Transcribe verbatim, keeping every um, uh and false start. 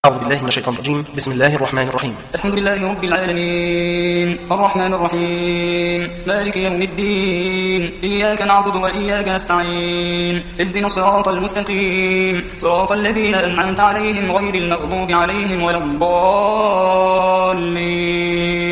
أعوذ بالله من الشيطان الرجيم. بسم الله الرحمن الرحيم. الحمد لله رب العالمين الرحمن الرحيم مالك يوم الدين إياك نعبد وإياك نستعين اهدنا الصراط المستقيم صراط الذين أنعمت عليهم غير المغضوب عليهم ولا الضالين.